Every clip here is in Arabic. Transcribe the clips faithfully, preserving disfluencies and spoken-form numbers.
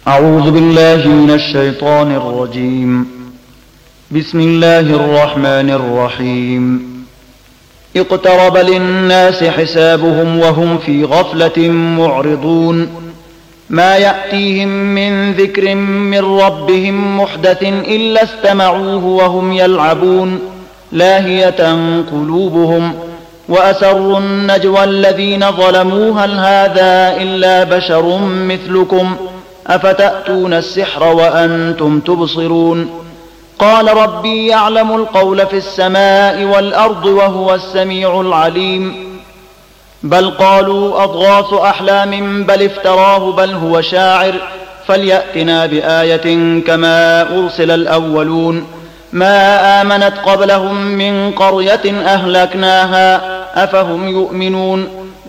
أعوذ بالله من الشيطان الرجيم. بسم الله الرحمن الرحيم. اقترب للناس حسابهم وهم في غفلة معرضون. ما يأتيهم من ذكر من ربهم محدث إلا استمعوه وهم يلعبون لاهية قلوبهم وأسروا النجوى الذين ظلموا هل هذا إلا بشر مثلكم أفتأتون السحر وأنتم تبصرون. قال ربي يعلم القول في السماء والأرض وهو السميع العليم. بل قالوا أضغاث أحلام بل افتراه بل هو شاعر فليأتنا بآية كما أرسل الأولون. ما آمنت قبلهم من قرية أهلكناها أفهم يؤمنون.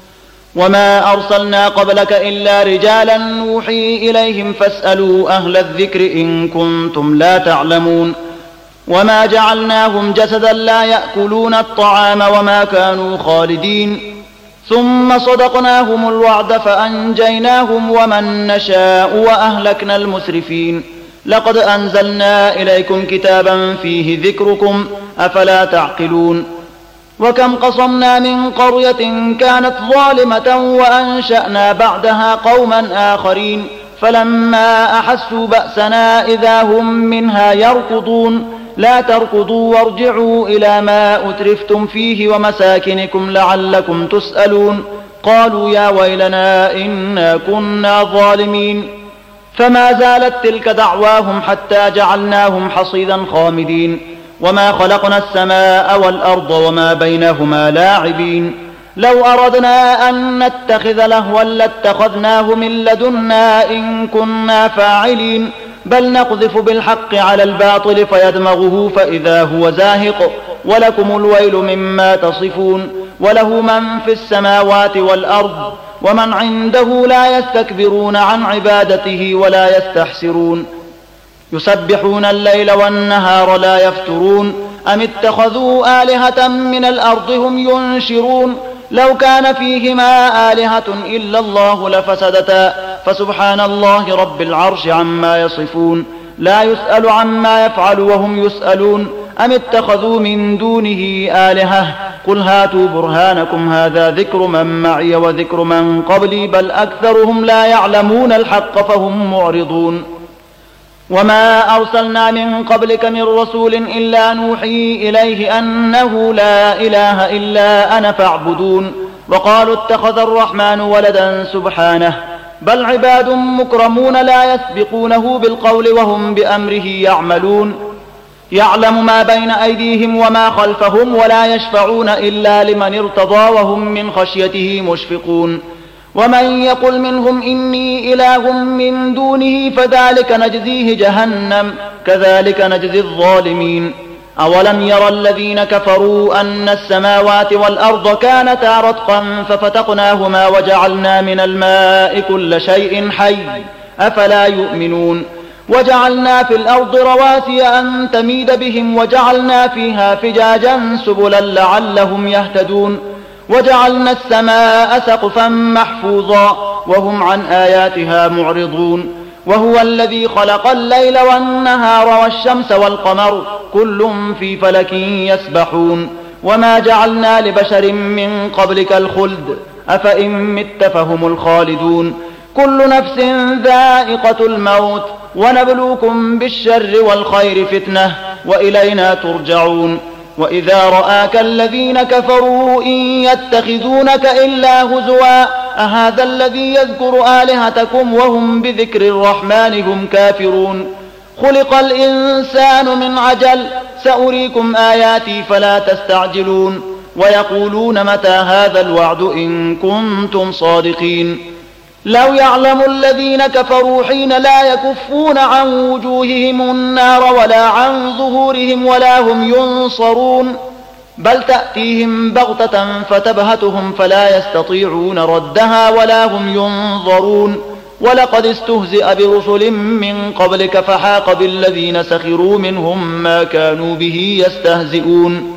وما أرسلنا قبلك إلا رجالا نوحي إليهم فاسألوا أهل الذكر إن كنتم لا تعلمون. وما جعلناهم جسدا لا يأكلون الطعام وما كانوا خالدين. ثم صدقناهم الوعد فأنجيناهم ومن نشاء وأهلكنا المسرفين. لقد أنزلنا إليكم كتابا فيه ذكركم أفلا تعقلون. وكم قصمنا من قرية كانت ظالمة وأنشأنا بعدها قوما آخرين فلما أحسوا بأسنا إذا هم منها يركضون. لا تركضوا وارجعوا إلى ما أترفتم فيه ومساكنكم لعلكم تسألون. قالوا يا ويلنا إنا كنا ظالمين. فما زالت تلك دعواهم حتى جعلناهم حصيدا خامدين. وما خلقنا السماء والأرض وما بينهما لاعبين. لو أردنا أن نتخذ لهوا لاتخذناه من لدنا إن كنا فاعلين. بل نقذف بالحق على الباطل فيدمغه فإذا هو زاهق ولكم الويل مما تصفون. وله من في السماوات والأرض ومن عنده لا يستكبرون عن عبادته ولا يستحسرون. يسبحون الليل والنهار لا يفترون. أم اتخذوا آلهة من الأرض هم ينشرون. لو كان فيهما آلهة إلا الله لفسدتا فسبحان الله رب العرش عما يصفون. لا يسأل عما يفعل وهم يسألون. أم اتخذوا من دونه آلهة قل هاتوا برهانكم هذا ذكر من معي وذكر من قبلي بل أكثرهم لا يعلمون الحق فهم معرضون. وما أرسلنا من قبلك من رسول إلا نوحي إليه أنه لا إله إلا أنا فاعبدون. وقالوا اتخذ الرحمن ولدا سبحانه بل عباد مكرمون لا يسبقونه بالقول وهم بأمره يعملون. يعلم ما بين أيديهم وما خلفهم ولا يشفعون إلا لمن ارتضى وهم من خشيته مشفقون. ومن يقل منهم إني إله من دونه فذلك نجزيه جهنم كذلك نجزي الظالمين. أولم يرى الذين كفروا أن السماوات والأرض كانتا رتقا ففتقناهما وجعلنا من الماء كل شيء حي أفلا يؤمنون. وجعلنا في الأرض رواسي أن تميد بهم وجعلنا فيها فجاجا سبلا لعلهم يهتدون. وجعلنا السماء سقفا محفوظا وهم عن آياتها معرضون. وهو الذي خلق الليل والنهار والشمس والقمر كل في فلك يسبحون. وما جعلنا لبشر من قبلك الخلد أفإن مت فهم الخالدون. كل نفس ذائقة الموت ونبلوكم بالشر والخير فتنة وإلينا ترجعون. وإذا رآك الذين كفروا إن يتخذونك إلا هزوا أهذا الذي يذكر آلهتكم وهم بذكر الرحمن هم كافرون. خلق الإنسان من عجل سأريكم آياتي فلا تستعجلون. ويقولون متى هذا الوعد إن كنتم صادقين. لو يعلم الذين كفروا حين لا يكفون عن وجوههم النار ولا عن ظهورهم ولا هم ينصرون. بل تأتيهم بغتة فتبهتهم فلا يستطيعون ردها ولا هم ينظرون. ولقد استهزئ برسل من قبلك فحاق بالذين سخروا منهم ما كانوا به يستهزئون.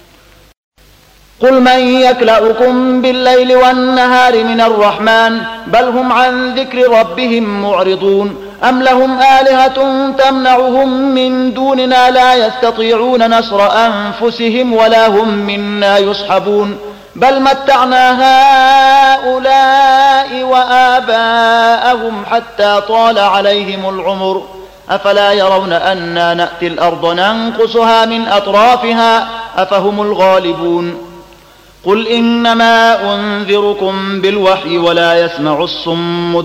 قل من يكلؤكم بالليل والنهار من الرحمن بل هم عن ذكر ربهم معرضون. أم لهم آلهة تمنعهم من دوننا لا يستطيعون نصر أنفسهم ولا هم منا يصحبون بل متعنا هؤلاء وآباءهم حتى طال عليهم العمر أفلا يرون أنا نأتي الأرض ننقصها من أطرافها أفهم الغالبون قل إنما أنذركم بالوحي ولا يسمع الصم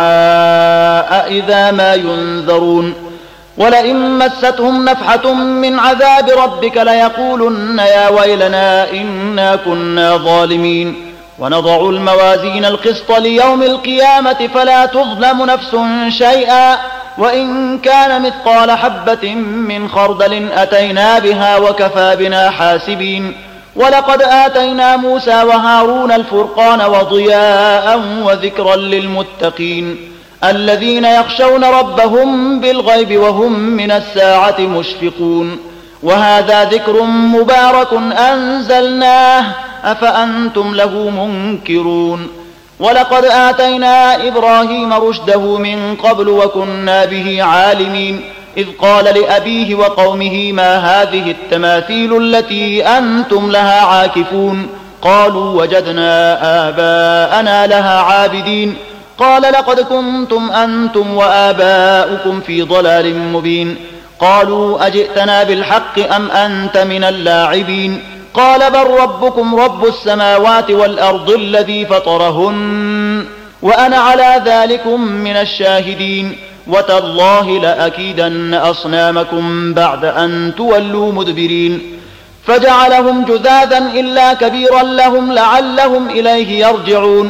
الدعاء إذا ما ينذرون ولئن مستهم نفحة من عذاب ربك ليقولن يا ويلنا إنا كنا ظالمين ونضع الموازين القسط ليوم القيامة فلا تظلم نفس شيئا وإن كان مثقال حبة من خردل أتينا بها وكفى بنا حاسبين ولقد آتينا موسى وهارون الفرقان وضياء وذكرا للمتقين الذين يخشون ربهم بالغيب وهم من الساعة مشفقون وهذا ذكر مبارك أنزلناه أفأنتم له منكرون ولقد آتينا إبراهيم رشده من قبل وكنا به عالمين إذ قال لأبيه وقومه ما هذه التماثيل التي أنتم لها عاكفون قالوا وجدنا آباءنا لها عابدين قال لقد كنتم أنتم وآباؤكم في ضلال مبين قالوا أجئتنا بالحق أم أنت من اللاعبين قال بل ربكم رب السماوات والأرض الذي فطرهن وأنا على ذلكم من الشاهدين وتالله لأكيدن أصنامكم بعد أن تولوا مدبرين فجعلهم جذاذا إلا كبيرا لهم لعلهم إليه يرجعون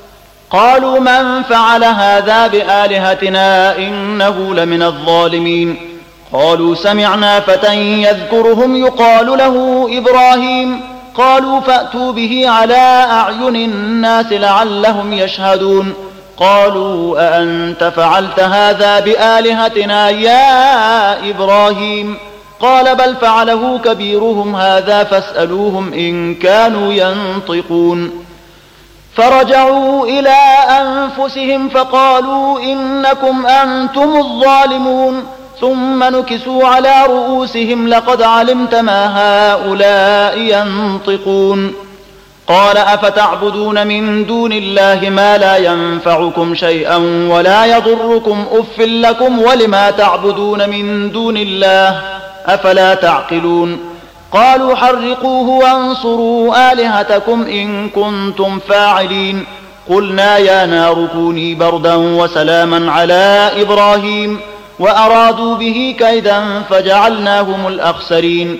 قالوا من فعل هذا بآلهتنا إنه لمن الظالمين قالوا سمعنا فتى يذكرهم يقال له إبراهيم قالوا فأتوا به على أعين الناس لعلهم يشهدون قالوا أأنت فعلت هذا بآلهتنا يا إبراهيم قال بل فعله كبيرهم هذا فاسألوهم إن كانوا ينطقون فرجعوا إلى أنفسهم فقالوا إنكم أنتم الظالمون ثم نكسوا على رؤوسهم لقد علمت ما هؤلاء ينطقون قال أفتعبدون من دون الله ما لا ينفعكم شيئا ولا يضركم أف لكم ولما تعبدون من دون الله أفلا تعقلون قالوا حرقوه وانصروا آلهتكم إن كنتم فاعلين قلنا يا نار كوني بردا وسلاما على إبراهيم وأرادوا به كيدا فجعلناهم الأخسرين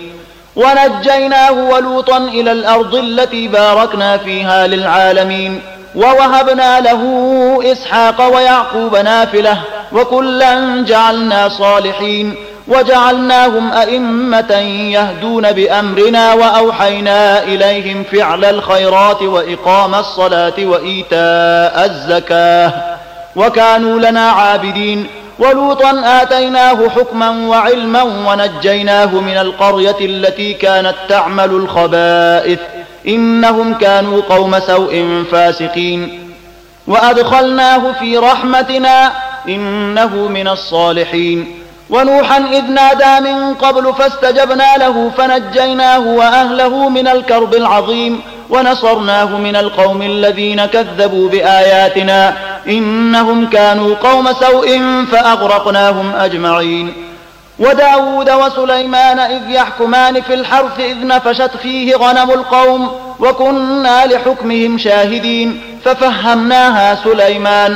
ونجيناه ولوطا إلى الأرض التي باركنا فيها للعالمين ووهبنا له إسحاق ويعقوب نافلة وكلا جعلنا صالحين وجعلناهم أئمة يهدون بأمرنا وأوحينا إليهم فعل الخيرات وإقام الصلاة وإيتاء الزكاة وكانوا لنا عابدين ولوطا آتيناه حكما وعلما ونجيناه من القرية التي كانت تعمل الخبائث إنهم كانوا قوم سوء فاسقين وأدخلناه في رحمتنا إنه من الصالحين ونوحا إذ نادى من قبل فاستجبنا له فنجيناه وأهله من الكرب العظيم ونصرناه من القوم الذين كذبوا بآياتنا إنهم كانوا قوم سوء فأغرقناهم أجمعين وداود وسليمان إذ يحكمان في الحرث إذ نفشت فيه غنم القوم وكنا لحكمهم شاهدين ففهمناها سليمان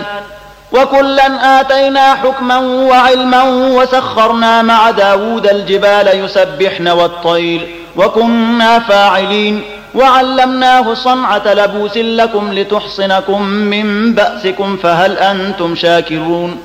وكلا آتينا حكما وعلما وسخرنا مع داود الجبال يسبحن والطير وكنا فاعلين وعلمناه صنعة لبوس لكم لتحصنكم من بأسكم فهل أنتم شاكرون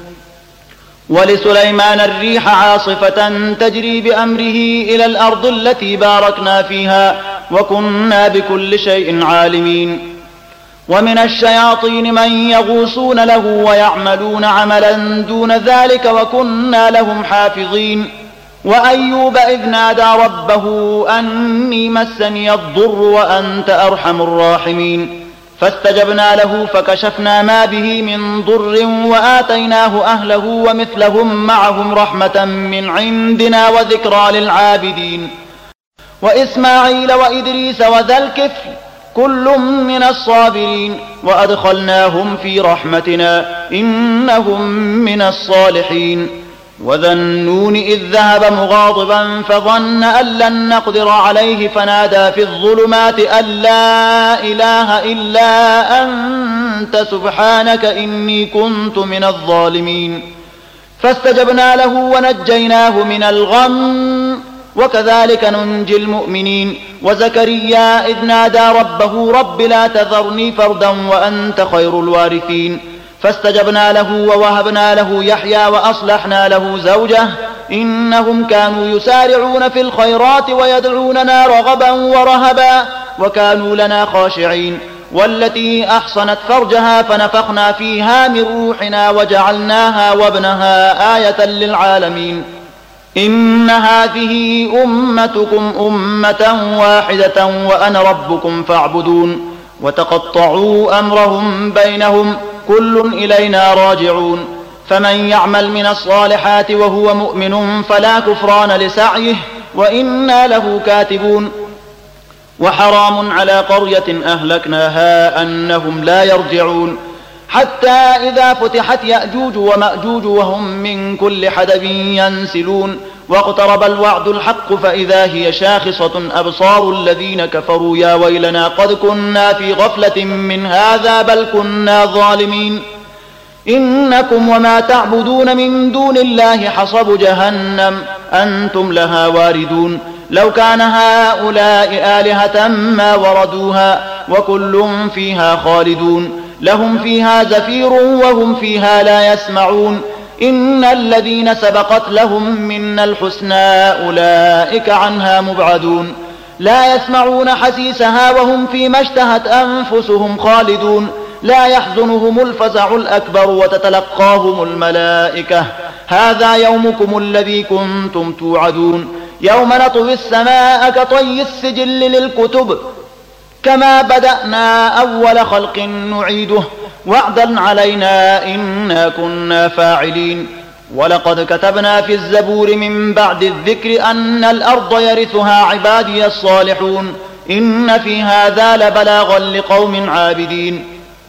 ولسليمان الريح عاصفة تجري بأمره إلى الأرض التي باركنا فيها وكنا بكل شيء عالمين ومن الشياطين من يغوصون له ويعملون عملا دون ذلك وكنا لهم حافظين وأيوب إذ نادى ربه أني مسني الضر وأنت أرحم الراحمين فاستجبنا له فكشفنا ما به من ضر وآتيناه أهله ومثلهم معهم رحمة من عندنا وذكرى للعابدين وإسماعيل وإدريس وذا الكفل كل من الصابرين وأدخلناهم في رحمتنا إنهم من الصالحين وذا النون إذ ذهب مغاضبا فظن أن لن نقدر عليه فنادى في الظلمات أن لا إله إلا أنت سبحانك إني كنت من الظالمين فاستجبنا له ونجيناه من الغم وكذلك ننجي المؤمنين وزكريا إذ نادى ربه رب لا تذرني فردا وأنت خير الوارثين فاستجبنا له ووهبنا له يحيى وأصلحنا له زوجه إنهم كانوا يسارعون في الخيرات ويدعوننا رغبا ورهبا وكانوا لنا خاشعين والتي أحصنت فرجها فنفخنا فيها من روحنا وجعلناها وابنها آية للعالمين إن هذه أمتكم أمة واحدة وأنا ربكم فاعبدون وتقطعوا أمرهم بينهم كل إلينا راجعون فمن يعمل من الصالحات وهو مؤمن فلا كفران لسعيه وإنا له كاتبون وحرام على قرية أهلكناها أنهم لا يرجعون حتى إذا فتحت يأجوج ومأجوج وهم من كل حدب ينسلون واقترب الوعد الحق فإذا هي شاخصة أبصار الذين كفروا يا ويلنا قد كنا في غفلة من هذا بل كنا ظالمين إنكم وما تعبدون من دون الله حصب جهنم أنتم لها واردون لو كان هؤلاء آلهة ما وردوها وكل فيها خالدون لهم فيها زفير وهم فيها لا يسمعون إن الذين سبقت لهم منا الحسنى أولئك عنها مبعدون لا يسمعون حسيسها وهم فيما اشتهت أنفسهم خالدون لا يحزنهم الفزع الأكبر وتتلقاهم الملائكة هذا يومكم الذي كنتم توعدون يوم نطوي السماء كطي السجل للكتب كما بدأنا أول خلق نعيده وعدا علينا إنا كنا فاعلين ولقد كتبنا في الزبور من بعد الذكر أن الأرض يرثها عبادي الصالحون إن في هذا لبلاغا لقوم عابدين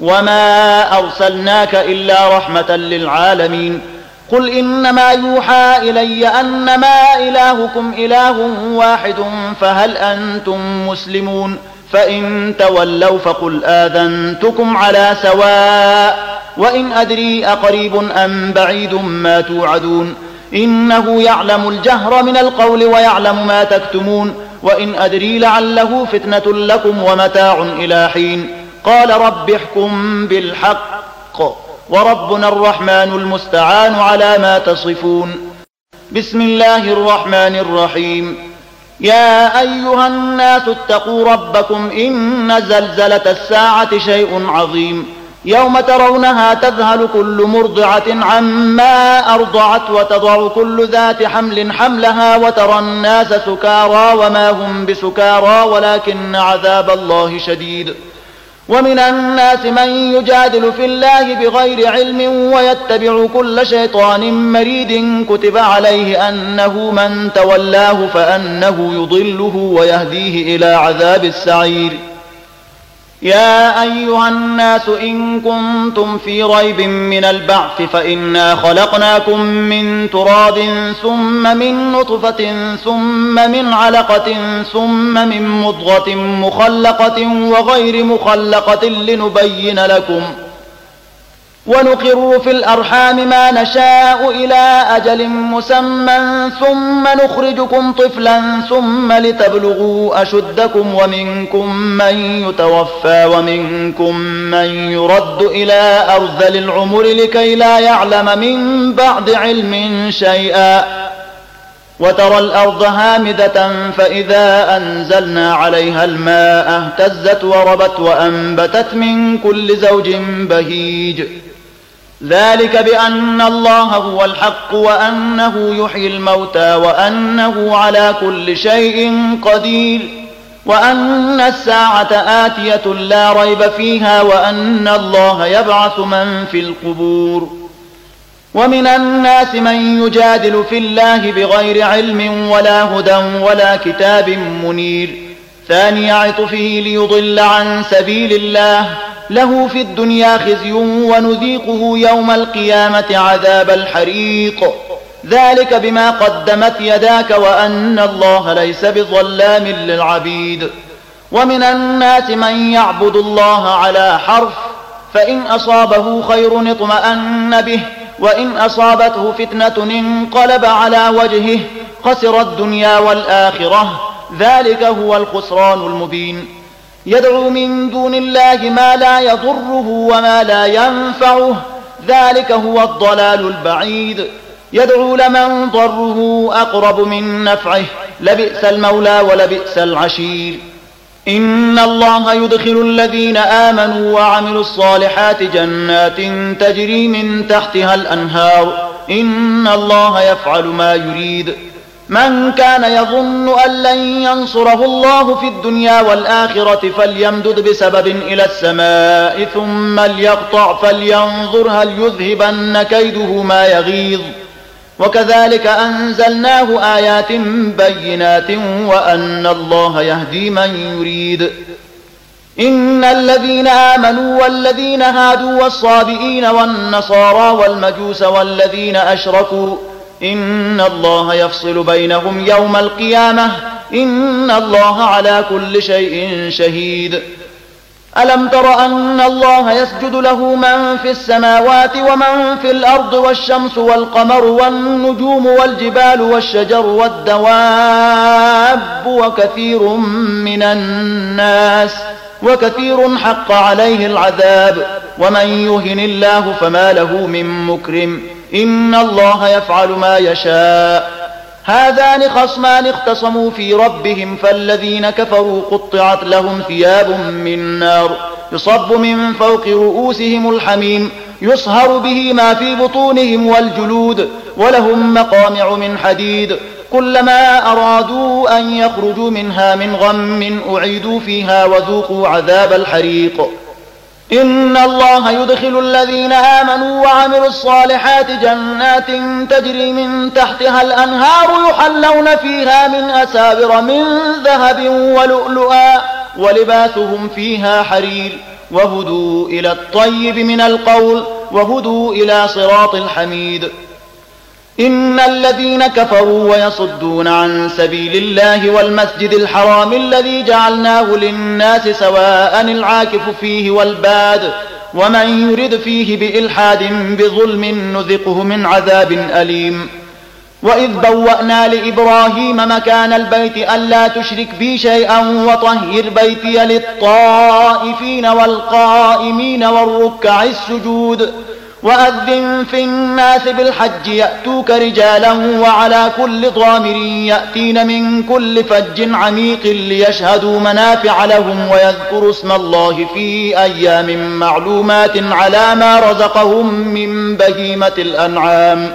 وما أرسلناك إلا رحمة للعالمين قل إنما يوحى إلي أنما إلهكم إله واحد فهل أنتم مسلمون فإن تولوا فقل آذنتكم على سواء وإن أدري أقريب أم بعيد ما توعدون إنه يعلم الجهر من القول ويعلم ما تكتمون وإن أدري لعله فتنة لكم ومتاع إلى حين قال رب احكم بالحق وربنا الرحمن المستعان على ما تصفون بسم الله الرحمن الرحيم يا أيها الناس اتقوا ربكم إن زلزلة الساعة شيء عظيم يوم ترونها تذهل كل مرضعة عما أرضعت وتضع كل ذات حمل حملها وترى الناس سكارى وما هم بسكارى ولكن عذاب الله شديد ومن الناس من يجادل في الله بغير علم ويتبع كل شيطان مريد كتب عليه أنه من تولاه فأنه يضله ويهديه إلى عذاب السعير يا أيها الناس إن كنتم في ريب من البعث فإنا خلقناكم من تراب ثم من نطفة ثم من علقة ثم من مضغة مخلقة وغير مخلقة لنبين لكم ونقر في الأرحام ما نشاء إلى أجل مسمى ثم نخرجكم طفلا ثم لتبلغوا أشدكم ومنكم من يتوفى ومنكم من يرد إلى أرذل العمر لكي لا يعلم من بعد علم شيئا وترى الأرض هامدة فإذا أنزلنا عليها الماء اهتزت وربت وأنبتت من كل زوج بهيج ذلك بأن الله هو الحق وأنه يحيي الموتى وأنه على كل شيء قدير وأن الساعة آتية لا ريب فيها وأن الله يبعث من في القبور. ومن الناس من يجادل في الله بغير علم ولا هدى ولا كتاب منير ثاني عطفه ليضل عن سبيل الله له في الدنيا خزي ونذيقه يوم القيامة عذاب الحريق ذلك بما قدمت يداك وأن الله ليس بظلام للعبيد. ومن الناس من يعبد الله على حرف فإن أصابه خير اطمأن به وإن أصابته فتنة انقلب على وجهه خسر الدنيا والآخرة ذلك هو الخسران المبين. يدعو من دون الله ما لا يضره وما لا ينفعه ذلك هو الضلال البعيد. يدعو لمن ضره أقرب من نفعه لبئس المولى ولبئس العشير. إن الله يدخل الذين آمنوا وعملوا الصالحات جنات تجري من تحتها الأنهار إن الله يفعل ما يريد. من كان يظن أن لن ينصره الله في الدنيا والآخرة فليمدد بسبب إلى السماء ثم ليقطع فلينظر هل يذهبن كيده ما يغيظ. وكذلك أنزلناه آيات بينات وأن الله يهدي من يريد. إن الذين آمنوا والذين هادوا والصابئين والنصارى والمجوس والذين أشركوا إن الله يفصل بينهم يوم القيامة إن الله على كل شيء شهيد. ألم تر أن الله يسجد له من في السماوات ومن في الأرض والشمس والقمر والنجوم والجبال والشجر والدواب وكثير من الناس وكثير حق عليه العذاب ومن يهن الله فما له من مكرم إن الله يفعل ما يشاء. هذان خصمان اختصموا في ربهم فالذين كفروا قطعت لهم ثياب من نار يصب من فوق رؤوسهم الحميم يصهر به ما في بطونهم والجلود ولهم مقامع من حديد كلما أرادوا أن يخرجوا منها من غم أعيدوا فيها وذوقوا عذاب الحريق. إن الله يدخل الذين آمنوا وعملوا الصالحات جنات تجري من تحتها الأنهار يحلون فيها من أساور من ذهب ولؤلؤا ولباسهم فيها حرير وهدوا إلى الطيب من القول وهدوا إلى صراط الحميد. إن الذين كفروا ويصدون عن سبيل الله والمسجد الحرام الذي جعلناه للناس سواء العاكف فيه والباد ومن يرد فيه بإلحاد بظلم نذقه من عذاب أليم. وإذ بوأنا لإبراهيم مكان البيت ألا تشرك بي شيئا وطهر بيتي للطائفين والقائمين والركع السجود وأذن في الناس بالحج يأتوك رجالا وعلى كل ضامر يأتين من كل فج عميق ليشهدوا منافع لهم ويذكروا اسم الله في أيام معلومات على ما رزقهم من بهيمة الأنعام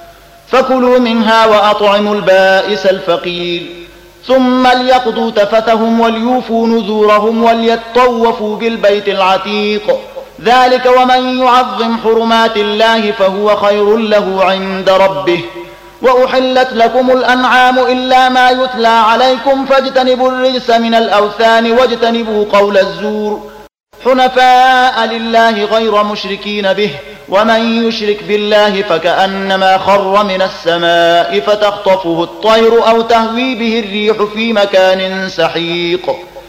فكلوا منها وأطعموا البائس الفقير ثم ليقضوا تفثهم وليوفوا نذورهم وليطوفوا بالبيت العتيق ذلك ومن يعظم حرمات الله فهو خير له عند ربه. وأحلت لكم الأنعام إلا ما يتلى عليكم فاجتنبوا الرجس من الأوثان واجتنبوا قول الزور حنفاء لله غير مشركين به ومن يشرك بالله فكأنما خر من السماء فتخطفه الطير أو تهوي به الريح في مكان سحيق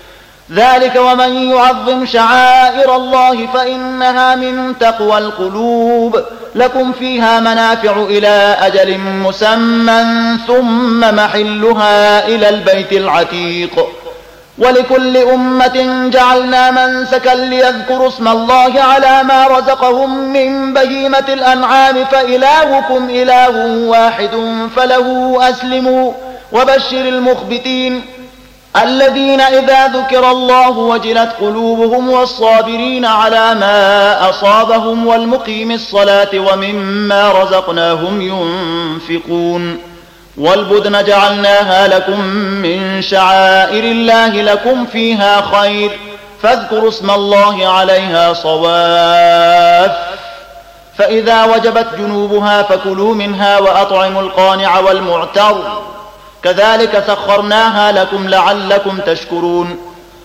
ذلك ومن يعظم شعائر الله فإنها من تقوى القلوب لكم فيها منافع إلى أجل مسمى ثم محلها إلى البيت العتيق. ولكل أمة جعلنا منسكا ليذكروا اسم الله على ما رزقهم من بهيمة الأنعام فإلهكم إله واحد فله أسلموا وبشر المخبتين الذين إذا ذكر الله وجلت قلوبهم والصابرين على ما أصابهم والمقيم الصلاة ومما رزقناهم ينفقون والبدن جعلناها لكم من شعائر الله لكم فيها خير فاذكروا اسم الله عليها صواف فإذا وجبت جنوبها فكلوا منها وأطعموا القانع والمعتر كذلك سخرناها لكم لعلكم تشكرون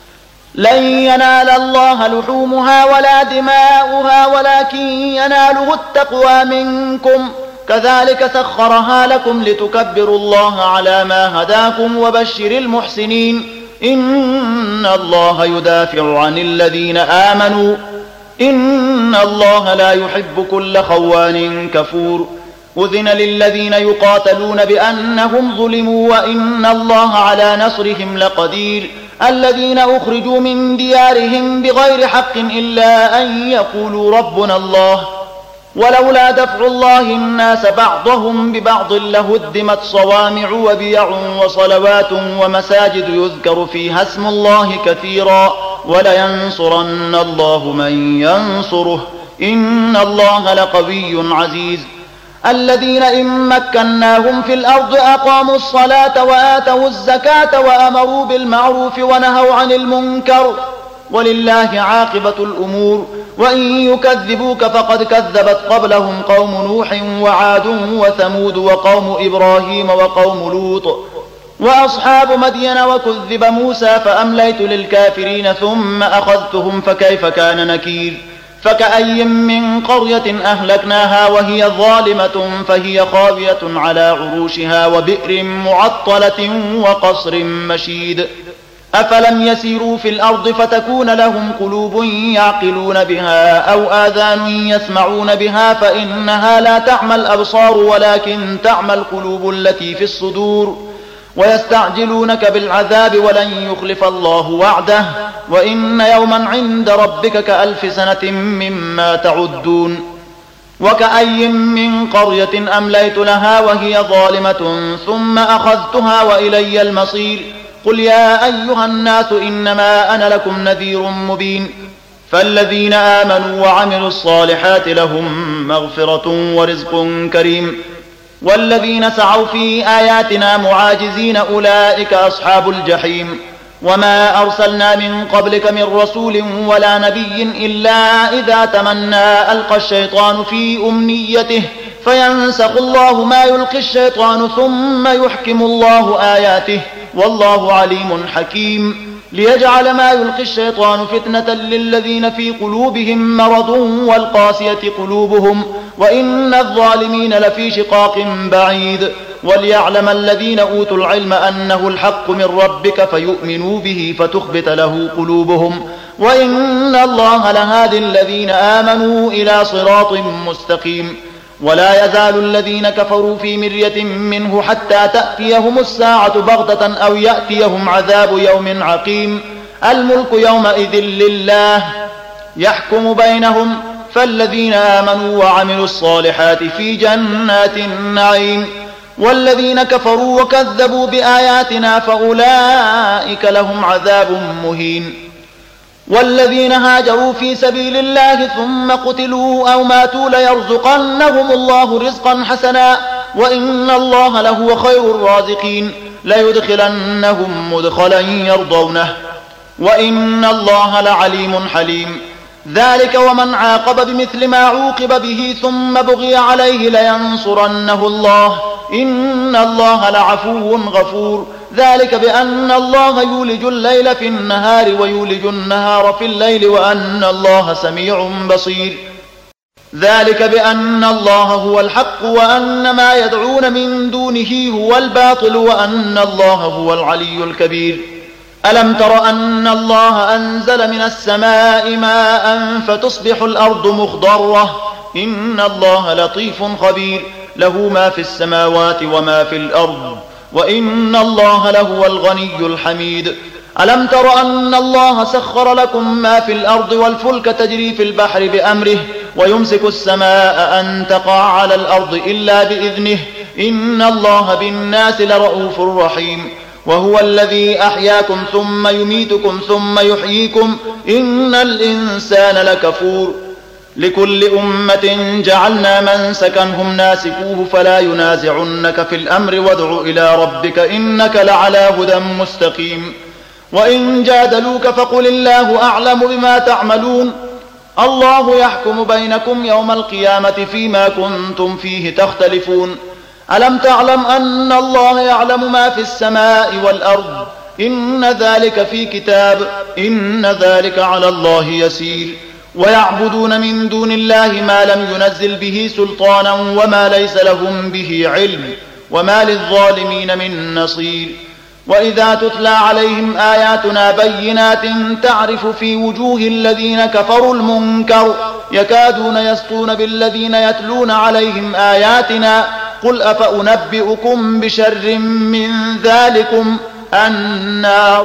لن ينال الله لحومها ولا دماؤها ولكن يناله التقوى منكم كذلك سخرها لكم لتكبروا الله على ما هداكم وبشر المحسنين إن الله يدافع عن الذين آمنوا إن الله لا يحب كل خوان كفور أذن للذين يقاتلون بأنهم ظلموا وإن الله على نصرهم لقدير الذين أخرجوا من ديارهم بغير حق إلا أن يقولوا ربنا الله ولولا دفع الله الناس بعضهم ببعض لهدمت صوامع وبيع وصلوات ومساجد يذكر فيها اسم الله كثيرا ولينصرن الله من ينصره إن الله لقوي عزيز الذين إن مكناهم في الأرض أقاموا الصلاة وآتوا الزكاة وأمروا بالمعروف ونهوا عن المنكر ولله عاقبة الأمور وإن يكذبوك فقد كذبت قبلهم قوم نوح وعاد وثمود وقوم إبراهيم وقوم لوط وأصحاب مدين وكذب موسى فأمليت للكافرين ثم أخذتهم فكيف كان نكير فكأي من قرية أهلكناها وهي ظالمة فهي خاوية على عروشها وبئر معطلة وقصر مشيد أفلم يسيروا في الأرض فتكون لهم قلوب يعقلون بها أو آذان يسمعون بها فإنها لا تعمى الأبصار ولكن تعمى القلوب التي في الصدور ويستعجلونك بالعذاب ولن يخلف الله وعده وإن يوما عند ربك كألف سنة مما تعدون وكأي من قرية أمليت لها وهي ظالمة ثم أخذتها وإلي المصير قل يا أيها الناس إنما أنا لكم نذير مبين فالذين آمنوا وعملوا الصالحات لهم مغفرة ورزق كريم والذين سعوا في آياتنا معاجزين أولئك أصحاب الجحيم وما أرسلنا من قبلك من رسول ولا نبي إلا إذا تمنى ألقى الشيطان في أمنيته فينسخ الله ما يلقي الشيطان ثم يحكم الله آياته والله عليم حكيم ليجعل ما يلقي الشيطان فتنة للذين في قلوبهم مرض والقاسية قلوبهم وإن الظالمين لفي شقاق بعيد وليعلم الذين أوتوا العلم أنه الحق من ربك فيؤمنوا به فتخبت له قلوبهم وإن الله لهادي الذين آمنوا إلى صراط مستقيم ولا يزال الذين كفروا في مرية منه حتى تأتيهم الساعة بغتة أو يأتيهم عذاب يوم عقيم الملك يومئذ لله يحكم بينهم فالذين آمنوا وعملوا الصالحات في جنات النعيم والذين كفروا وكذبوا بآياتنا فأولئك لهم عذاب مهين والذين هاجروا في سبيل الله ثم قتلوا أو ماتوا ليرزقنهم الله رزقا حسنا وإن الله لهو خير الرازقين ليدخلنهم مدخلا يرضونه وإن الله لعليم حليم ذلك ومن عاقب بمثل ما عوقب به ثم بغي عليه لينصرنه الله إن الله لعفو غفور ذلك بأن الله يولج الليل في النهار ويولج النهار في الليل وأن الله سميع بصير ذلك بأن الله هو الحق وأن ما يدعون من دونه هو الباطل وأن الله هو العلي الكبير ألم تر أن الله أنزل من السماء ماء فتصبح الأرض مخضرة إن الله لطيف خبير له ما في السماوات وما في الأرض وإن الله لهو الغني الحميد ألم تر أن الله سخر لكم ما في الأرض والفلك تجري في البحر بأمره ويمسك السماء أن تقع على الأرض إلا بإذنه إن الله بالناس لرؤوف رحيم وهو الذي أحياكم ثم يميتكم ثم يحييكم إن الإنسان لكفور لكل أمة جعلنا منسكا هم ناسكوه فلا ينازعنك في الأمر وادع إلى ربك إنك لعلى هدى مستقيم وإن جادلوك فقل الله أعلم بما تعملون الله يحكم بينكم يوم القيامة فيما كنتم فيه تختلفون ألم تعلم أن الله يعلم ما في السماء والأرض إن ذلك في كتاب إن ذلك على الله يسير ويعبدون من دون الله ما لم ينزل به سلطانا وما ليس لهم به علم وما للظالمين من نصير وإذا تتلى عليهم آياتنا بينات تعرف في وجوه الذين كفروا المنكر يكادون يسطون بالذين يتلون عليهم آياتنا قل أفأنبئكم بشر من ذلكم النار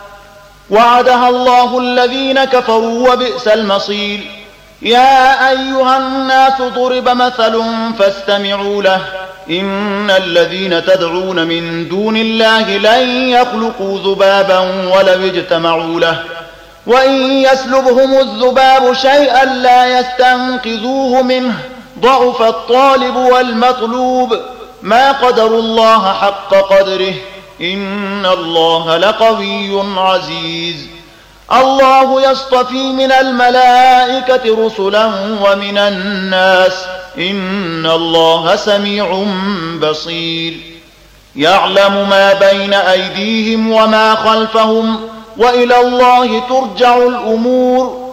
وعدها الله الذين كفروا وبئس المصير يا أيها الناس ضرب مثل فاستمعوا له إن الذين تدعون من دون الله لن يخلقوا ذبابا ولو اجتمعوا له وإن يسلبهم الذباب شيئا لا يستنقذوه منه ضعف الطالب والمطلوب ما قدروا الله حق قدره إن الله لقوي عزيز الله يصطفي من الملائكة رسلا ومن الناس إن الله سميع بصير يعلم ما بين أيديهم وما خلفهم وإلى الله ترجع الأمور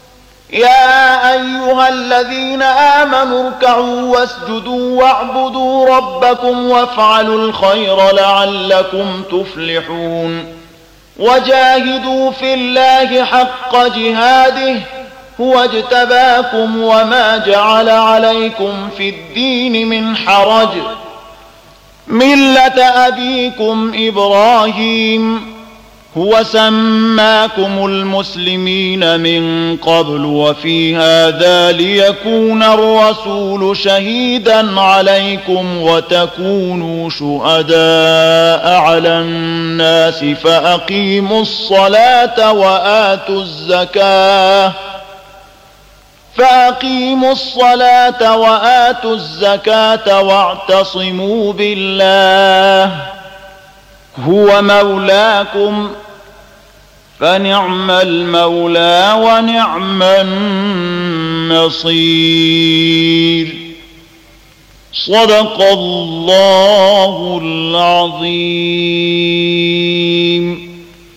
يا أيها الذين آمنوا اركعوا واسجدوا واعبدوا ربكم وافعلوا الخير لعلكم تفلحون وجاهدوا في الله حق جهاده هو اجتباكم وما جعل عليكم في الدين من حرج ملة أبيكم إبراهيم هو سماكم المسلمين من قبل وفي هذا ليكون الرسول شهيدا عليكم وتكونوا شهداء على الناس فأقيموا الصلاة وآتوا الزكاة فأقيموا الصلاة وآتوا الزكاة واعتصموا بالله هو مولاكم فنعم المولى ونعم النصير صدق الله العظیم.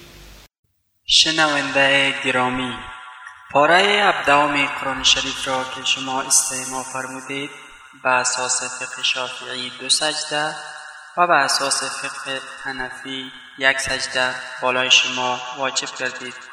شنونده گرامی، پاره هفدهم قرآن شریف را که شما استماع فرمودید به اساس فقه شافعی دو سجده و به اساس فقه حنفی یک سجده بالای شما واجب گردید.